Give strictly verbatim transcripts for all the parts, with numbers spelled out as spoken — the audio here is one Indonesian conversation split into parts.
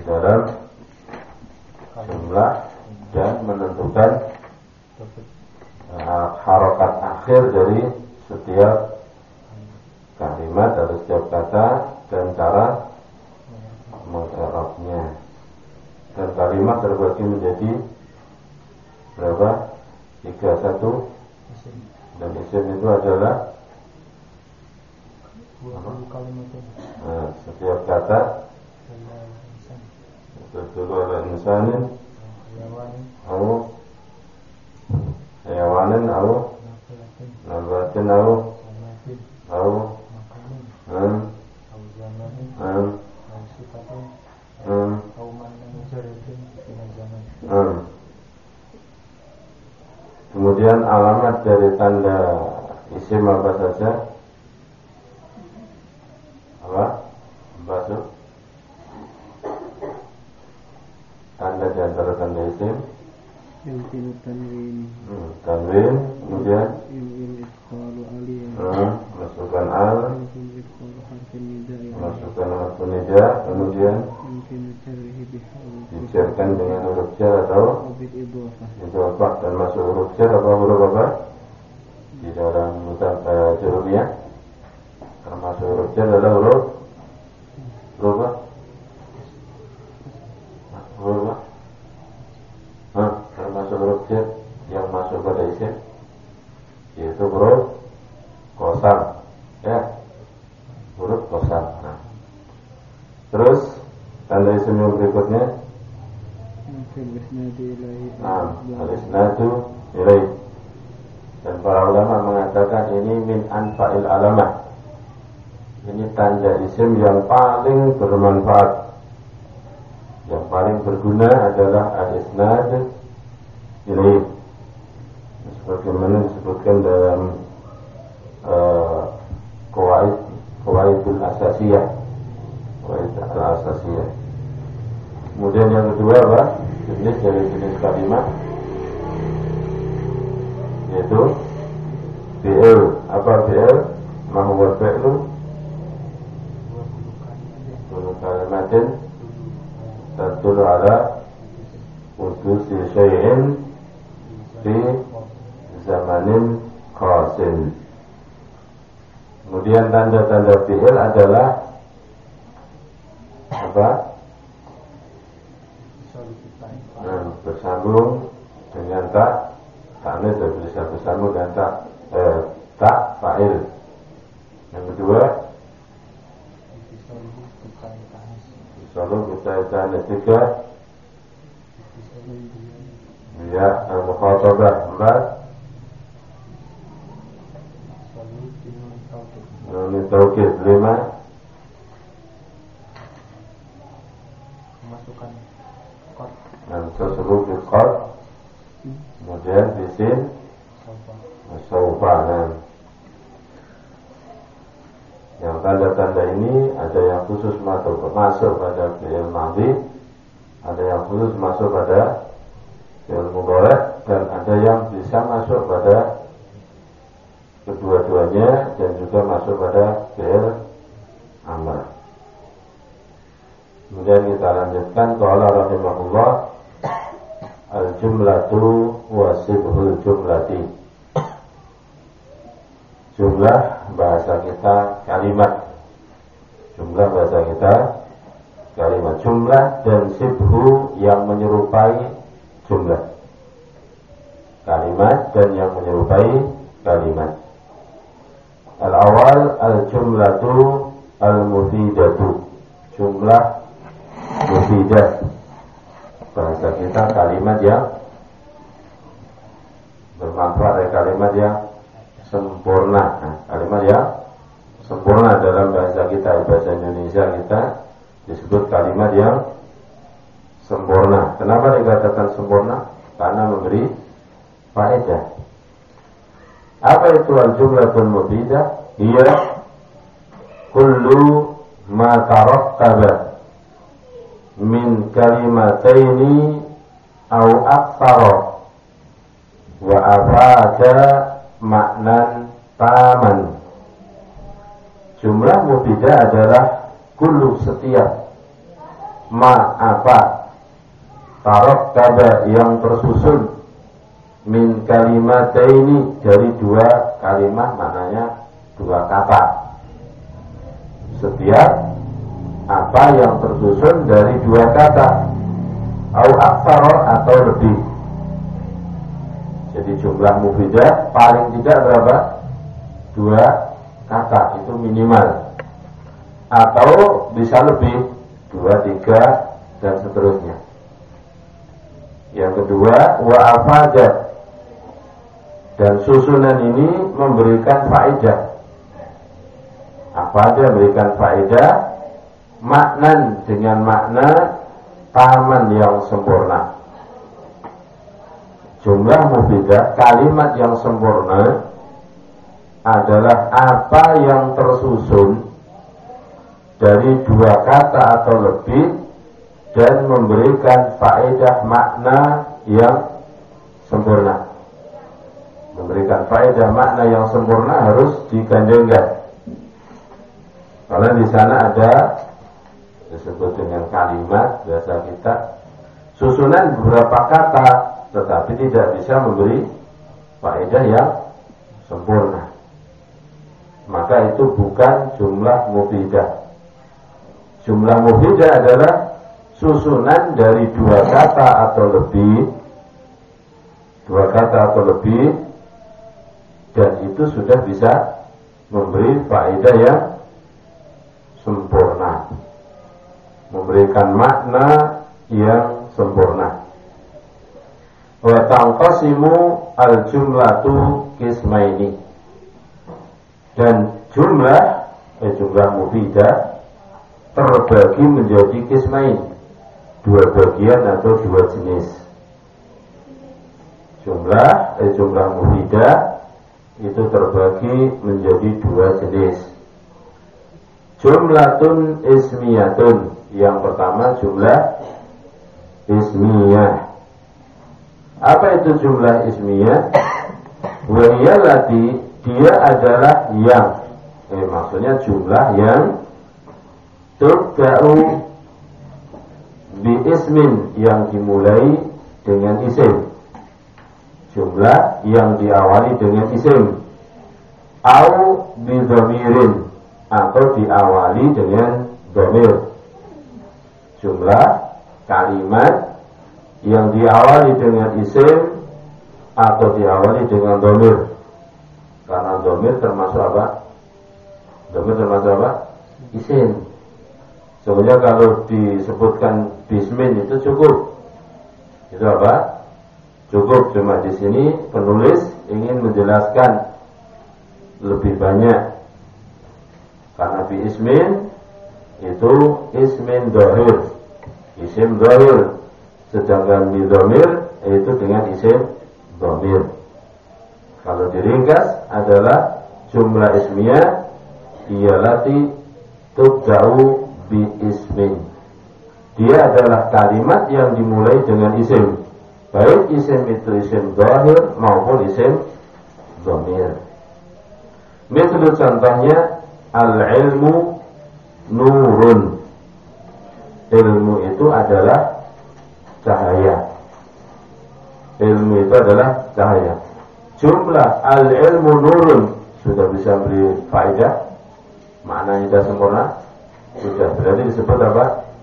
dalam jumlah dan menentukan uh, harokat akhir dari setiap kalimat atau setiap kata dan cara mengerapnya. Dan kalimat terbagi menjadi berapa? Tiga satu. Dan isim itu adalah nah, setiap kata tadullu ala insanin atau hayawanin atau nabatin atau atau hmm hmm hmm hmm kemudian alamat dari tanda isim apa saja? Apa? Masuk tanda di antara tanda isim yang tidak tanwin hmm, tanwin kemudian yang iqalu aliyah hmm, masukkan al yang iqalu harfin nida masukkan harfin nida kemudian mungkin jarhi bihuruf dicerkan dengan huruf jar atau idhofah dan masuk huruf jar apa huruf apa di dalam mutafah jurumiyah termasuk huruf jar adalah huruf huruf apa? Huruf apa? Hah, termasuk huruf jar yang masuk pada isim yaitu huruf qasam ya, huruf qasam. Nah, terus tanda isim yang berikutnya nah, al-isnadu ilaih. Dan para ulama mengatakan ini min anfa'il alamah. Ini tanda isim yang paling bermanfaat, yang paling berguna adalah al-isnad ilaih. Sebagaimana disebutkan dalam uh, qawaid qawaidul asasiyah, qawaid al-asasiyah. Kemudian yang kedua apa? Jenis dari jenis kalimat yaitu fi'il. Apa fi'il? Ma huwa fi'lu? Kullu kalimatin tadullu ala wujusi syai'in fi zamanin qasin. Kemudian tanda-tanda fi'il adalah apa? Nah, bersambung dengan tak taknis dan bisa bersambung dengan tak eh, tak fa'il. Yang kedua selalu kita tanda tiga ya al-mukhatabah empat nun taukid lima dan tersebut qad kemudian bisin saufa. Yang tanda-tanda ini ada yang khusus masuk masuk pada fi'il madhi, ada yang khusus masuk pada fi'il mudhari', dan ada yang bisa masuk pada kedua-duanya dan juga masuk pada fi'il amr. Kemudian kita lanjutkan qala rahimahullah al-jumlatu wa sibhul jumlati. Jumlah bahasa kita kalimat. Jumlah bahasa kita kalimat. Jumlah dan sibhu yang menyerupai jumlah. Kalimat dan yang menyerupai kalimat. Al-awal al-jumlatu al-mufidatu. Jumlah mufidah. Bahasa kita kalimat yang bermanfaat, kalimat yang sempurna. Nah, kalimat yang sempurna dalam bahasa kita, bahasa Indonesia kita disebut kalimat yang sempurna. Kenapa dikatakan sempurna? Karena memberi faedah. Apa itu al-jumlatul mufidah? Ia kullu ma tarakkaba min kalimataini au aktsara wa afada maknan taman. Jumlah mufidah adalah kullu setiap ma apa tarok kaba yang tersusun min kalimataini dari dua kalimat, maknanya dua kata. Setiap apa yang tersusun dari dua kata, au aktsara atau lebih. Jadi jumlah mufidah paling tidak berapa? Dua kata itu minimal. Atau bisa lebih, dua, tiga dan seterusnya. Yang kedua, wa afadat, dan susunan ini memberikan faedah. Afadat memberikan faedah, maknan dengan makna taman yang sempurna. Jumlah mufidah, kalimat yang sempurna adalah apa yang tersusun dari dua kata atau lebih dan memberikan faedah makna yang sempurna. Memberikan faedah makna yang sempurna harus digandengkan. Karena di sana ada disebut dengan kalimat bahasa kita susunan beberapa kata, tetapi tidak bisa memberi faedah yang sempurna. Maka itu bukan jumlah mufidah. Jumlah mufidah adalah susunan dari dua kata atau lebih, dua kata atau lebih, dan itu sudah bisa memberi faedah yang sempurna, memberikan makna yang sempurna. Wa tanqasimu al-jumlatu qismaini, dan jumlah eh, jumlah mufidah terbagi menjadi qismain, dua bagian atau dua jenis. Jumlah eh, jumlah mufidah itu terbagi menjadi dua jenis. Jumlatun ismiyatun, yang pertama jumlah ismiyah. Apa itu jumlah ismiyah? Wa hiya lati, dia adalah yang eh, maksudnya jumlah yang tubda'u bi ismin, yang dimulai dengan isim. Jumlah yang diawali dengan isim. Au bi dhamirin, atau diawali dengan dhamir. Jumlah kalimat yang diawali dengan isim atau diawali dengan dhamir. Karena dhamir termasuk apa? Dhamir termasuk apa? Isim. Sebenarnya kalau disebutkan bismin itu cukup. Itu apa? Cukup. Cuma di sini penulis ingin menjelaskan lebih banyak. Karena bi ismin itu ismin dhahir, isim dhahir. Sedangkan bi dhamir itu dengan isim dhamir. Kalau diringkas adalah jumlah ismiyah iyalati tubda'u bi ismin. Dia adalah kalimat yang dimulai dengan isim, baik isim itu isim dhahir maupun isim dhamir. Misal contohnya al-ilmu nurun. Ilmu itu adalah cahaya. Ilmu itu adalah cahaya. Jumlah al-ilmu nurun sudah bisa beri faedah. Maknanya sudah sempurna. Sudah, berarti disebut apa?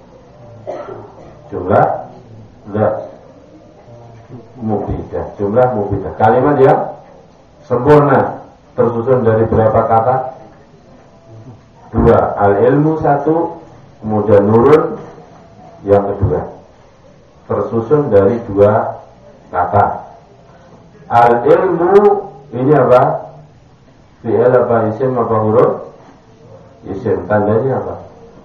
Jumlah la mufidah. Jumlah mufidah, kalimat yang sempurna, tersusun dari berapa kata? Dua. Al-ilmu satu, kemudian nurun yang kedua, tersusun dari dua kata. Al-ilmu ini apa? Fi'il apa? Isim apa huruf? Isim. Tandanya apa?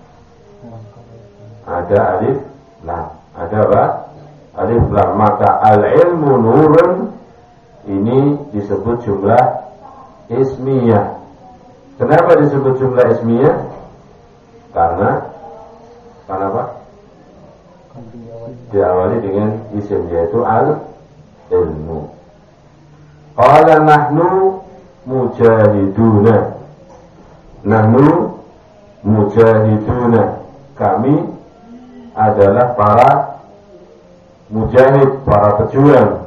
Ada alif lam. Ada apa? Alif lam. Maka al-ilmu nurun ini disebut jumlah ismiyah. Kenapa disebut jumlah ismiyah? Karena Karena apa? Diawali dengan isim, yaitu al-ilmu. Qala nahnu mujahiduna. Nahnu mujahiduna, kami adalah para mujahid, para pejuang.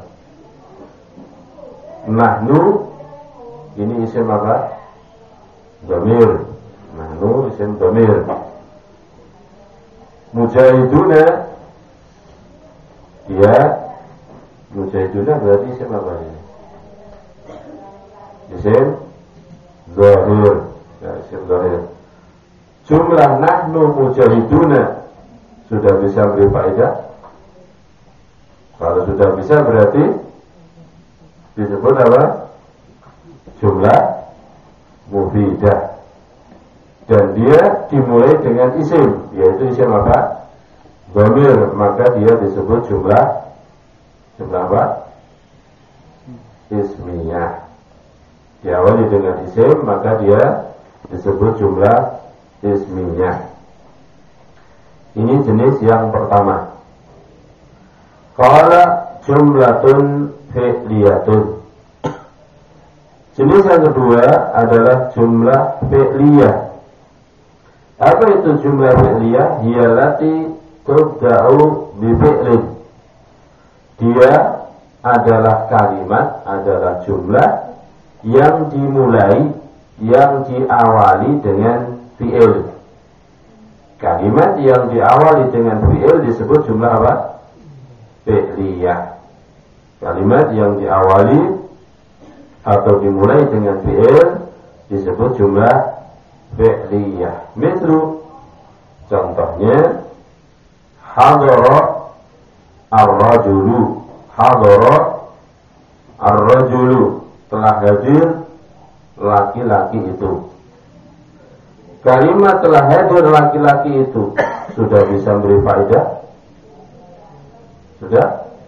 Nahnu ini isim apa? Dhamir. Nahnu isim dhamir. Mujahiduna, dia mujahiduna berarti isim apa ini? Isim zahir. Ya, isim zahir. Jumlah nahnu mujahiduna sudah bisa beri faedah. Kalau sudah bisa berarti disebut apa? Jumlah mufidah. Dan dia dimulai dengan isim, yaitu isim apa? Dhamir, maka dia disebut jumlah jumlah apa? Ismiyah. Diawali dengan isim, maka dia disebut jumlah ismiyah. Ini jenis yang pertama. Qala jumlatun fi'liyatun. Jenis yang kedua adalah jumlah fi'liyah. Apa itu jumlah fi'liyah? Hiyallati tubda'u bi fi'lin. Dia adalah kalimat, adalah jumlah yang dimulai, yang diawali dengan fi'il. Kalimat yang diawali dengan fi'il disebut jumlah apa? Fi'liyah. Kalimat yang diawali atau dimulai dengan fi'il disebut jumlah fi'liyah. Mislu, contohnya hadara ar-rajulu. Hadara ar-rajulu, telah hadir laki-laki itu. Kalimat telah hadir laki-laki itu sudah bisa beri faedah? Sudah?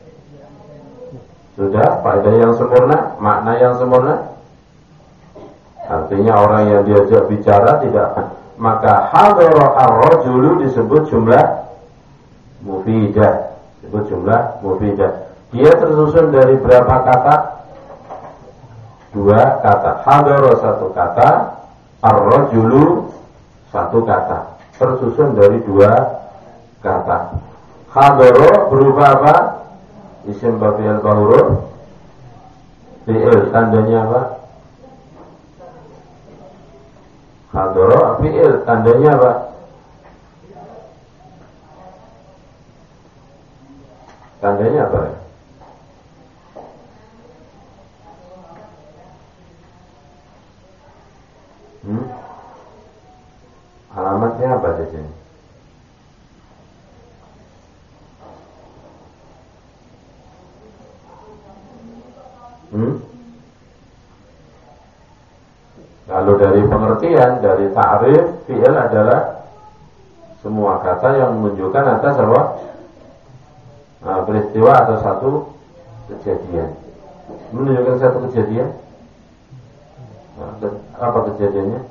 Sudah faedah yang sempurna, makna yang sempurna. Artinya orang yang diajak bicara tidak. Maka hadara ar-rajulu disebut jumlah mufidah. Disebut jumlah mufidah. Dia tersusun dari berapa kata? Dua kata. Hadara satu kata, ar-rajulu satu kata. Tersusun dari dua kata. Hadara berupa apa? Isim bafi'il bahuruf. Fi'il, tandanya apa? Hadara fi'il, tandanya apa? Tandanya apa ya? Hmm? Alamatnya apa di sini? Hmm? Lalu dari pengertian, dari ta'rif, fi'il adalah semua kata yang menunjukkan atas apa? Nah, peristiwa atau satu kejadian. Menunjukkan satu kejadian. Nah, apa kejadiannya?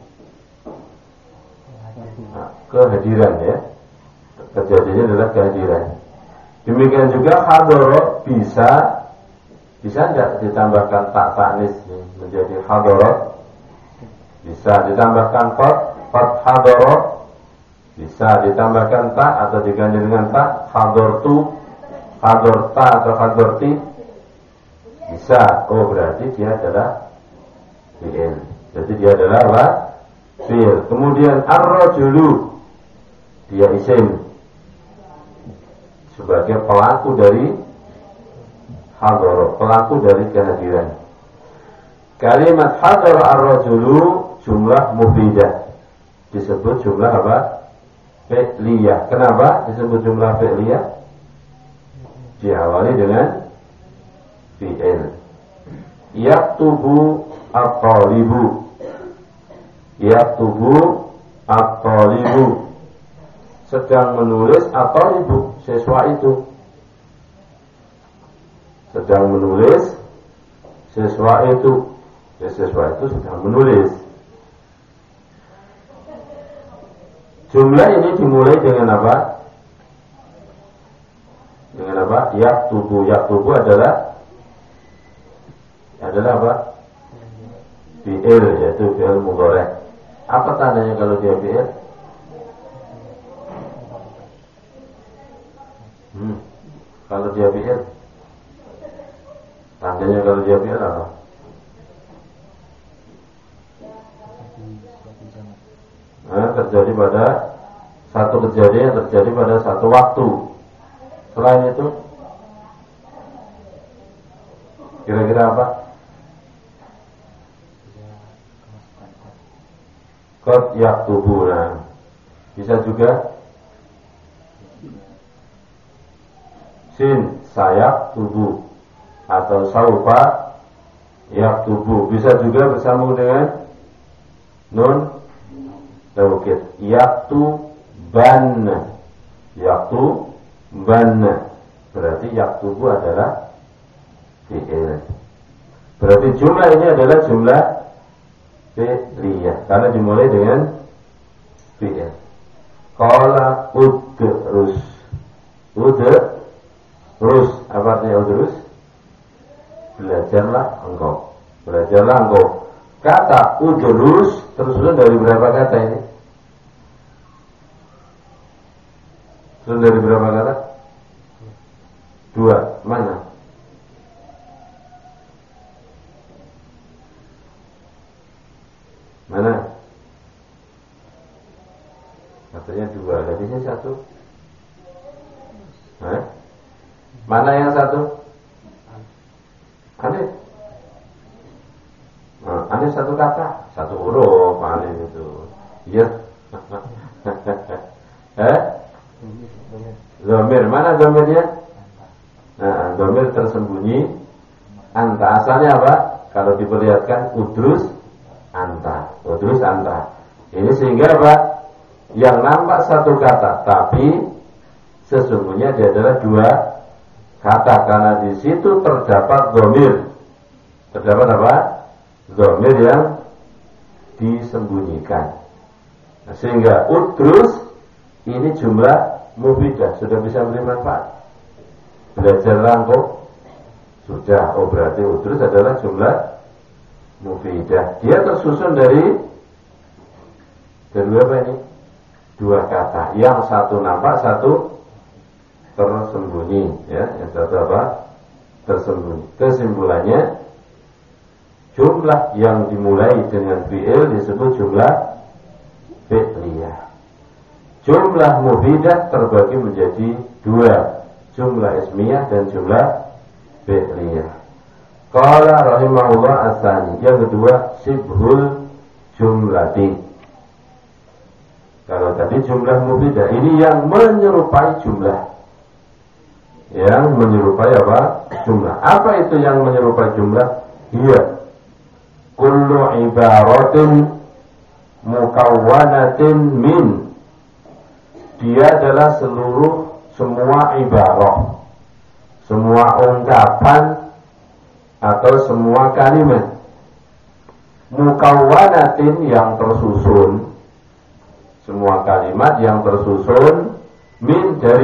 Nah, kehadiran ya. Kejadiannya adalah kehadiran. Demikian juga hadara bisa bisa tidak ditambahkan tak taknis menjadi hadara? Bisa ditambahkan qad, qad hadara. Bisa ditambahkan tak atau diganti dengan tak, hadartu, hadarta atau hadarti. Bisa. Oh, berarti dia adalah fi'il. Jadi dia adalah apa? Fi'il. Kemudian ar-rajulu, dia isim sebagai pelaku dari hadara, pelaku dari kehadiran. Kalimat hadara ar-rajulu jumlah mufidah. Disebut jumlah apa? Fi'liyah. Kenapa disebut jumlah fi'liyah? Diawali dengan fi'il. Yaktubu at-talibu. Yaktubu at-talibu. Sedang menulis at-talibu, siswa itu. Sedang menulis siswa itu. Ya, siswa itu sedang menulis. Jumlah ini dimulai dengan apa? Dengan apa? Yaktubu. Yaktubu adalah adalah apa? Fi'il, yaitu fi'il mudhari'. Apa tandanya kalau dia fi'il? Hmm. Kalau dia fi'il, tandanya kalau dia fi'il apa? Nah, terjadi pada satu kejadian yang terjadi pada satu waktu. Selain itu, kira-kira apa? Qad yaktubu. Nah, bisa juga sin sayak tubuh atau saufa yak tubuh. Bisa juga bersambung dengan nun taukid yaktu ban yaktu ban. Berarti yak tubuh adalah fi'il. Berarti jumlah ini adalah jumlah fi'liyah karena dimulai dengan fi'il. Qala udrus. Udrus apa artinya udrus? Belajarlah engkau. Belajarlah engkau. Kata udrus tersusun dari berapa kata ini? Tersusun dari berapa kata? Dua. Mana? Mana? Katanya dua, habisnya satu. Hah? Mana yang satu? Alif. Nah, alif satu kata, satu huruf alif itu. Iya. Eh? Dhamir, mana dhamirnya? Nah, dhamir tersembunyi. Anta, asalnya apa? Kalau diperlihatkan udrus anta, udrus anta. Ini sehingga apa? Yang nampak satu kata, tapi sesungguhnya dia adalah dua kata karena di situ terdapat dhamir. Terdapat apa? Dhamir yang disembunyikan. Nah, sehingga udrus ini jumlah mufidah, sudah bisa beri manfaat. Belajarlah engkau sudah. Oh, berarti udrus adalah jumlah mufidah. Dia tersusun dari dari apa ini? Dua kata. Yang satu nampak, satu tersembunyi. Ya, yang satu apa? Tersembunyi. Kesimpulannya, jumlah yang dimulai dengan fi'il disebut jumlah fi'liyah. Jumlah mufidah terbagi menjadi dua, jumlah ismiyah dan jumlah fi'liyah. Qala rahimahullah asani. Yang kedua, sibhul jumlati. Kalau tadi jumlah mufidah, ini yang menyerupai jumlah. Yang menyerupai apa? Jumlah. Apa itu yang menyerupai jumlah? Iya. Kullu ibaratin mukawwanatin min. Dia adalah seluruh semua ibarah, semua ungkapan atau semua kalimat mukawwanatin yang tersusun, semua kalimat yang tersusun min dari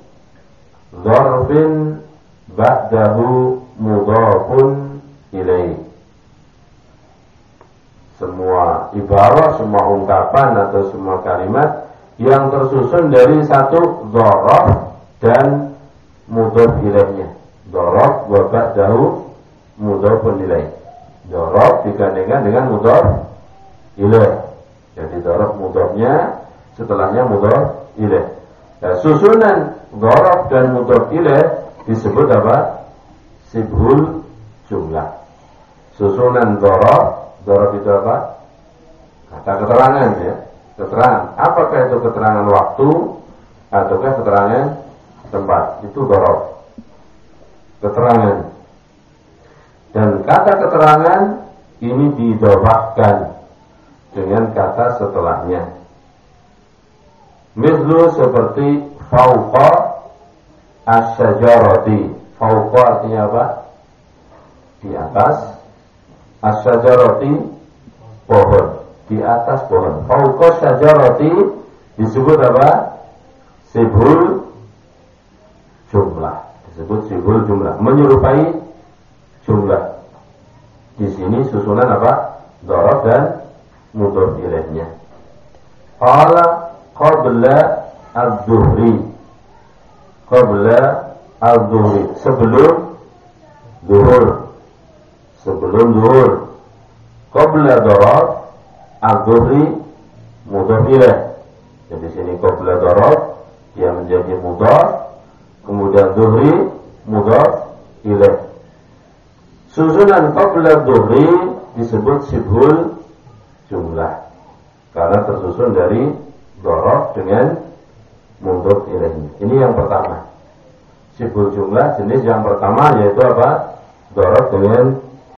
dzarfin ba'dahu mudhafun ilaih. Semua ibarah, semua ungkapan atau semua kalimat yang tersusun dari satu dzaraf dan mudhaf ilaihnya. Dzaraf wa ba'dahu mudhafun ilaih. Dzaraf digandengkan dengan mudhaf ilaih. Jadi dzaraf mudhafnya, setelahnya mudhaf ilaih. Nah, susunan dzaraf dan mudhaf ilaih disebut apa? Sibhul jumlah. Susunan dzaraf, dzaraf itu apa? Kata keterangan ya. Keterangan. Apakah itu keterangan waktu ataukah keterangan tempat? Itu dzaraf. Keterangan. Dan kata keterangan ini didhofahkan dengan kata setelahnya. Mislu seperti fauqa asy-syajarati. Fauqa artinya apa? Di atas. Asy-syajarati pohon. Di atas pohon. Fauqa syajarati disebut apa? Sibhul jumlah. Disebut sibhul jumlah. Menyerupai jumlah. Di sini susunan apa? Dzaraf dan mudhaf ilaihnya. Qala qabla adz-zuhri. qabla al-dhuhri, sebelum zuhur, sebelum zuhur. Qabla darab al-dhuhri mudhaf ilaih. Jadi sini qabla darab dia menjadi mudhaf, kemudian zuhri mudhaf ilaih. Susunan qabla dhuhri disebut sibhul jumlah karena tersusun dari darab dengan mudhaf ilaih. Ini yang pertama. Sibhul jumlah jenis yang pertama yaitu apa? Darab dengan